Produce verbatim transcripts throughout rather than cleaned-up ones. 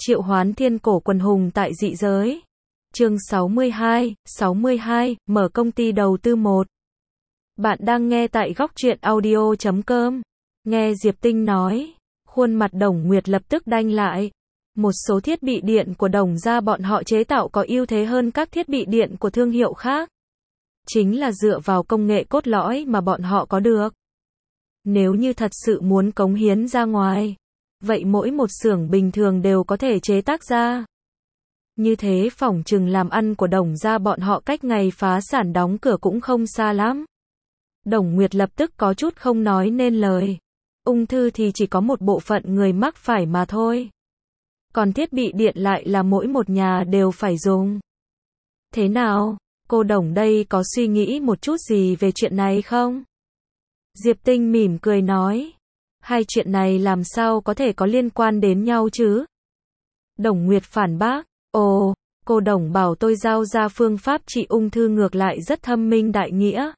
Triệu hoán thiên cổ quần hùng tại dị giới. Chương sáu mươi hai, sáu mươi hai, mở công ty đầu tư một. Bạn đang nghe tại góc truyện audio chấm com. Nghe Diệp Tinh nói, khuôn mặt Đồng Nguyệt lập tức đanh lại. Một số thiết bị điện của Đồng gia bọn họ chế tạo có ưu thế hơn các thiết bị điện của thương hiệu khác. Chính là dựa vào công nghệ cốt lõi mà bọn họ có được. Nếu như thật sự muốn cống hiến ra ngoài, vậy mỗi một xưởng bình thường đều có thể chế tác ra. Như thế phỏng chừng làm ăn của Đồng gia bọn họ cách ngày phá sản đóng cửa cũng không xa lắm. Đồng Nguyệt lập tức có chút không nói nên lời. Ung thư thì chỉ có một bộ phận người mắc phải mà thôi. Còn thiết bị điện lại là mỗi một nhà đều phải dùng. Thế nào, cô Đồng đây có suy nghĩ một chút gì về chuyện này không? Diệp Tinh mỉm cười nói. Hai chuyện này làm sao có thể có liên quan đến nhau chứ? Đồng Nguyệt phản bác. Ồ, cô Đồng bảo tôi giao ra phương pháp trị ung thư ngược lại rất thâm minh đại nghĩa.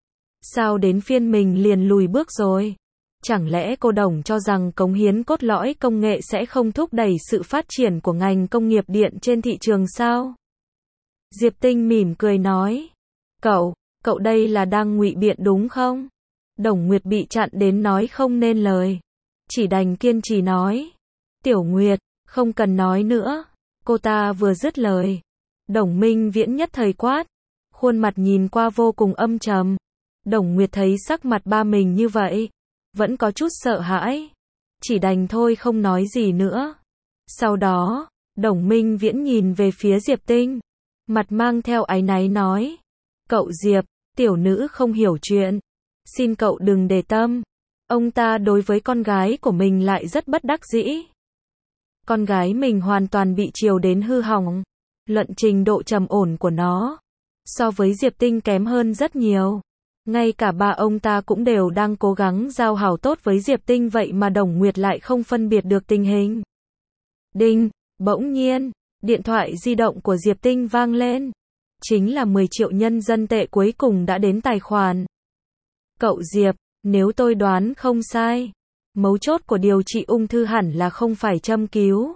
Sao đến phiên mình liền lùi bước rồi? Chẳng lẽ cô Đồng cho rằng cống hiến cốt lõi công nghệ sẽ không thúc đẩy sự phát triển của ngành công nghiệp điện trên thị trường sao? Diệp Tinh mỉm cười nói. Cậu, cậu đây là đang ngụy biện đúng không? Đồng Nguyệt bị chặn đến nói không nên lời. Chỉ đành kiên trì nói. Tiểu Nguyệt, không cần nói nữa. Cô ta vừa dứt lời. Đồng Minh Viễn nhất thời quát. Khuôn mặt nhìn qua vô cùng âm trầm. Đồng Nguyệt thấy sắc mặt ba mình như vậy. Vẫn có chút sợ hãi. Chỉ đành thôi không nói gì nữa. Sau đó, Đồng Minh Viễn nhìn về phía Diệp Tinh. Mặt mang theo áy náy nói. Cậu Diệp, tiểu nữ không hiểu chuyện. Xin cậu đừng để tâm. Ông ta đối với con gái của mình lại rất bất đắc dĩ. Con gái mình hoàn toàn bị chiều đến hư hỏng. Luận trình độ trầm ổn của nó so với Diệp Tinh kém hơn rất nhiều. Ngay cả ba ông ta cũng đều đang cố gắng giao hảo tốt với Diệp Tinh, vậy mà Đồng Nguyệt lại không phân biệt được tình hình. Đinh, bỗng nhiên, điện thoại di động của Diệp Tinh vang lên. Chính là mười triệu nhân dân tệ cuối cùng đã đến tài khoản. Cậu Diệp, nếu tôi đoán không sai, mấu chốt của điều trị ung thư hẳn là không phải châm cứu,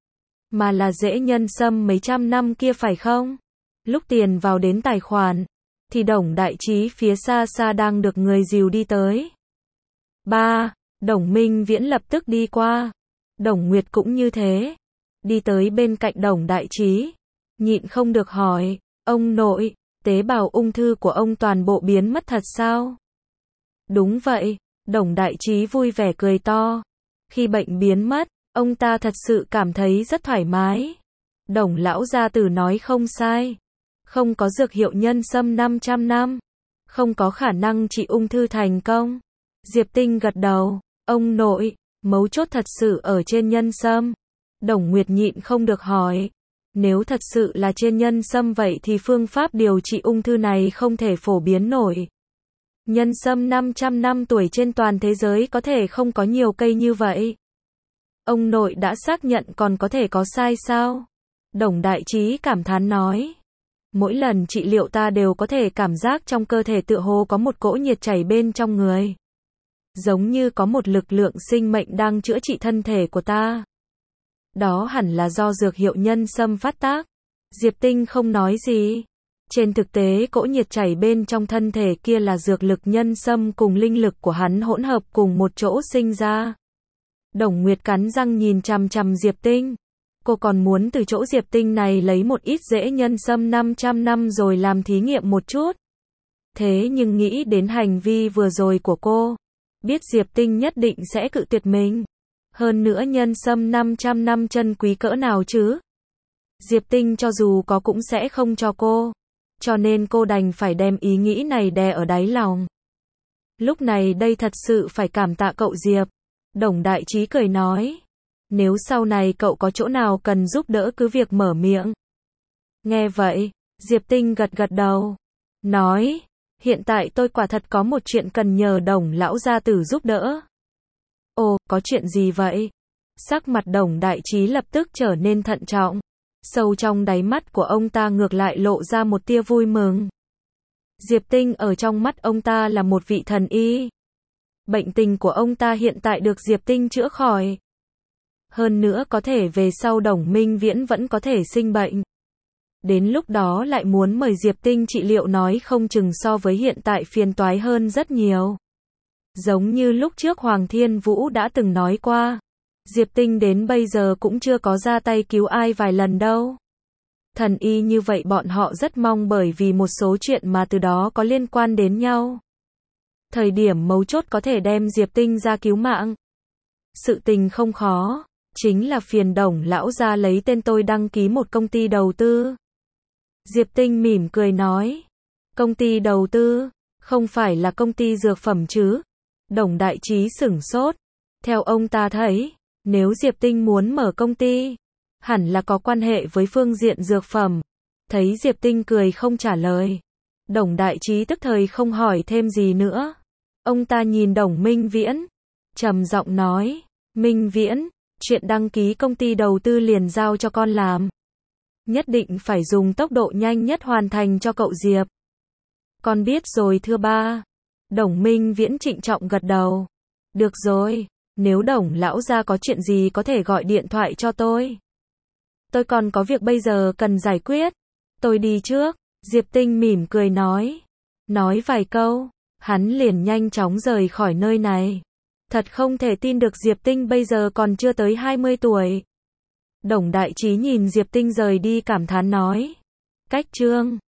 mà là rễ nhân sâm mấy trăm năm kia phải không? Lúc tiền vào đến tài khoản, thì Đồng Đại Trí phía xa xa đang được người dìu đi tới. Ba, Đồng Minh Viễn lập tức đi qua. Đồng Nguyệt cũng như thế. Đi tới bên cạnh Đồng Đại Trí. Nhịn không được hỏi, ông nội, tế bào ung thư của ông toàn bộ biến mất thật sao? Đúng vậy, Đồng Đại Trí vui vẻ cười to. Khi bệnh biến mất, ông ta thật sự cảm thấy rất thoải mái. Đồng lão gia tử nói không sai. Không có dược hiệu nhân sâm năm trăm năm. Không có khả năng trị ung thư thành công. Diệp Tinh gật đầu. Ông nội, mấu chốt thật sự ở trên nhân sâm. Đồng Nguyệt nhịn không được hỏi. Nếu thật sự là trên nhân sâm vậy thì phương pháp điều trị ung thư này không thể phổ biến nổi. Nhân sâm năm trăm năm tuổi trên toàn thế giới có thể không có nhiều cây như vậy. Ông nội đã xác nhận còn có thể có sai sao? Đồng Đại Trí cảm thán nói. Mỗi lần trị liệu ta đều có thể cảm giác trong cơ thể tựa hồ có một cỗ nhiệt chảy bên trong người. Giống như có một lực lượng sinh mệnh đang chữa trị thân thể của ta. Đó hẳn là do dược hiệu nhân sâm phát tác. Diệp Tinh không nói gì. Trên thực tế cỗ nhiệt chảy bên trong thân thể kia là dược lực nhân sâm cùng linh lực của hắn hỗn hợp cùng một chỗ sinh ra. Đồng Nguyệt cắn răng nhìn chằm chằm Diệp Tinh. Cô còn muốn từ chỗ Diệp Tinh này lấy một ít rễ nhân sâm năm trăm năm rồi làm thí nghiệm một chút. Thế nhưng nghĩ đến hành vi vừa rồi của cô, biết Diệp Tinh nhất định sẽ cự tuyệt mình. Hơn nữa nhân sâm năm trăm năm chân quý cỡ nào chứ? Diệp Tinh cho dù có cũng sẽ không cho cô. Cho nên cô đành phải đem ý nghĩ này đè ở đáy lòng. Lúc này đây thật sự phải cảm tạ cậu Diệp. Đồng Đại Trí cười nói. Nếu sau này cậu có chỗ nào cần giúp đỡ cứ việc mở miệng. Nghe vậy, Diệp Tinh gật gật đầu. Nói, hiện tại tôi quả thật có một chuyện cần nhờ Đồng lão gia tử giúp đỡ. Ồ, có chuyện gì vậy? Sắc mặt Đồng Đại Trí lập tức trở nên thận trọng. Sâu trong đáy mắt của ông ta ngược lại lộ ra một tia vui mừng. Diệp Tinh ở trong mắt ông ta là một vị thần y. Bệnh tình của ông ta hiện tại được Diệp Tinh chữa khỏi. Hơn nữa có thể về sau Đồng Minh Viễn vẫn có thể sinh bệnh. Đến lúc đó lại muốn mời Diệp Tinh trị liệu nói không chừng so với hiện tại phiền toái hơn rất nhiều. Giống như lúc trước Hoàng Thiên Vũ đã từng nói qua, Diệp Tinh đến bây giờ cũng chưa có ra tay cứu ai vài lần đâu. Thần y như vậy bọn họ rất mong bởi vì một số chuyện mà từ đó có liên quan đến nhau. Thời điểm mấu chốt có thể đem Diệp Tinh ra cứu mạng. Sự tình không khó, chính là phiền Đồng lão gia lấy tên tôi đăng ký một công ty đầu tư. Diệp Tinh mỉm cười nói, công ty đầu tư, không phải là công ty dược phẩm chứ? Đồng Đại Trí sửng sốt, theo ông ta thấy, nếu Diệp Tinh muốn mở công ty, hẳn là có quan hệ với phương diện dược phẩm. Thấy Diệp Tinh cười không trả lời, Đồng Đại Trí tức thời không hỏi thêm gì nữa. Ông ta nhìn Đồng Minh Viễn, trầm giọng nói, Minh Viễn, chuyện đăng ký công ty đầu tư liền giao cho con làm. Nhất định phải dùng tốc độ nhanh nhất hoàn thành cho cậu Diệp. Con biết rồi thưa ba. Đồng Minh Viễn trịnh trọng gật đầu. Được rồi, nếu Đồng lão gia có chuyện gì có thể gọi điện thoại cho tôi. Tôi còn có việc bây giờ cần giải quyết. Tôi đi trước. Diệp Tinh mỉm cười nói. Nói vài câu, hắn liền nhanh chóng rời khỏi nơi này. Thật không thể tin được Diệp Tinh bây giờ còn chưa tới hai mươi tuổi. Đồng Đại Trí nhìn Diệp Tinh rời đi cảm thán nói. Cách chương